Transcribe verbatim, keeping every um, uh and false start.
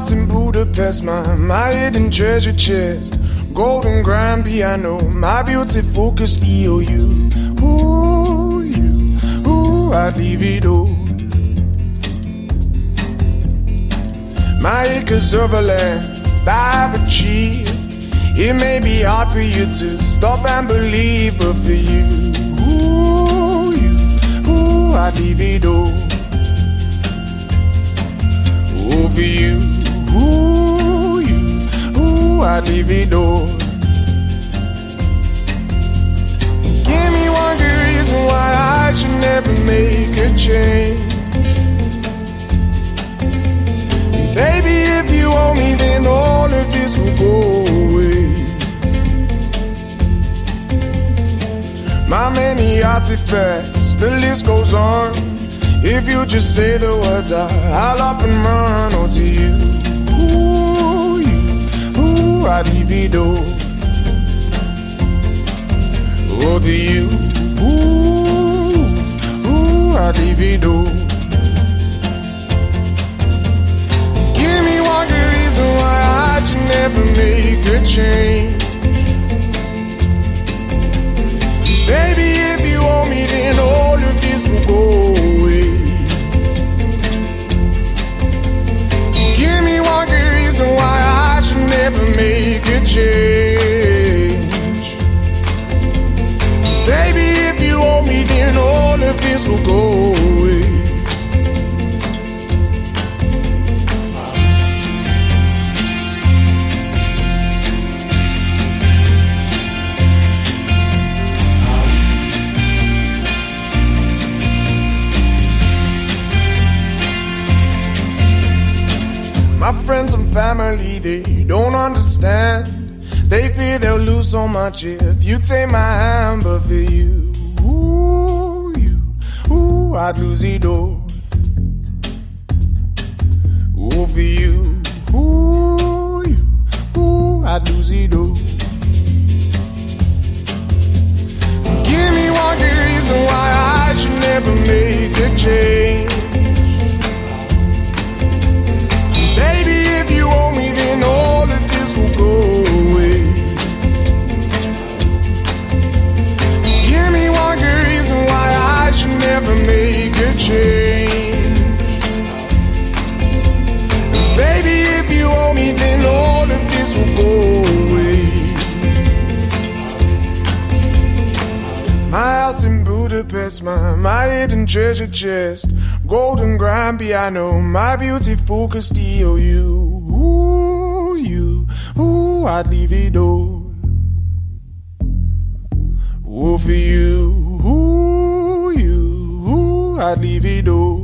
house in Budapest, my, my hidden treasure chest, golden grand piano, my beauty focused E O U. Ooh, you, ooh, I'd leave it all. My acres of land I've achieved. It may be hard for you to stop and believe, but for you, ooh, you, ooh, I'd leave it all. Ooh, for you, ooh, you, ooh, I'd leave it all. And give me one good reason why I should never make a change. Baby, if you owe me, then all of this will go away. My many artifacts, the list goes on. If you just say the words, I, I'll up and run. Oh, to you, ooh, you, ooh, I'd leave it all. Oh, to you, ooh, ooh, I'd leave it all. Give me one good reason why I should never make a change. Baby, if you owe me, then all of this will go away. Give me one good reason why I should never make a change. Baby, if you owe me, then all of this will go away. My friends and family, they don't understand. They fear they'll lose so much if you take my hand. But for you, ooh, you, ooh, I'd lose it all. Ooh, for you, ooh, you, ooh, I'd lose it all. Give me one good reason why I should never make a change. Baby, if you owe me, then all of this will go away. Give me one good reason why I should never make a change. Baby, if you owe me, then all of this will go away. My house in Budapest, my, my hidden treasure chest, golden grand piano, my beauty focused E O U. Ooh, you, ooh, I'd leave it all. Ooh, for you, ooh, you, ooh, I'd leave it all.